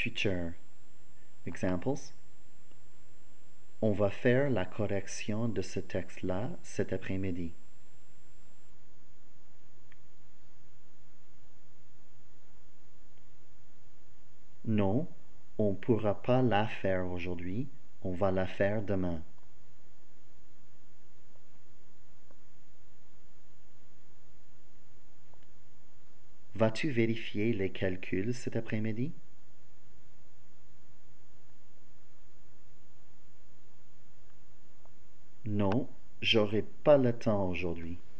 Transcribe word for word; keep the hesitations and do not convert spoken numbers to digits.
Future. Examples. On va faire la correction de ce texte-là cet après-midi. Non, on ne pourra pas la faire aujourd'hui, on va la faire demain. Vas-tu vérifier les calculs cet après-midi? Non, j'aurai pas le temps aujourd'hui.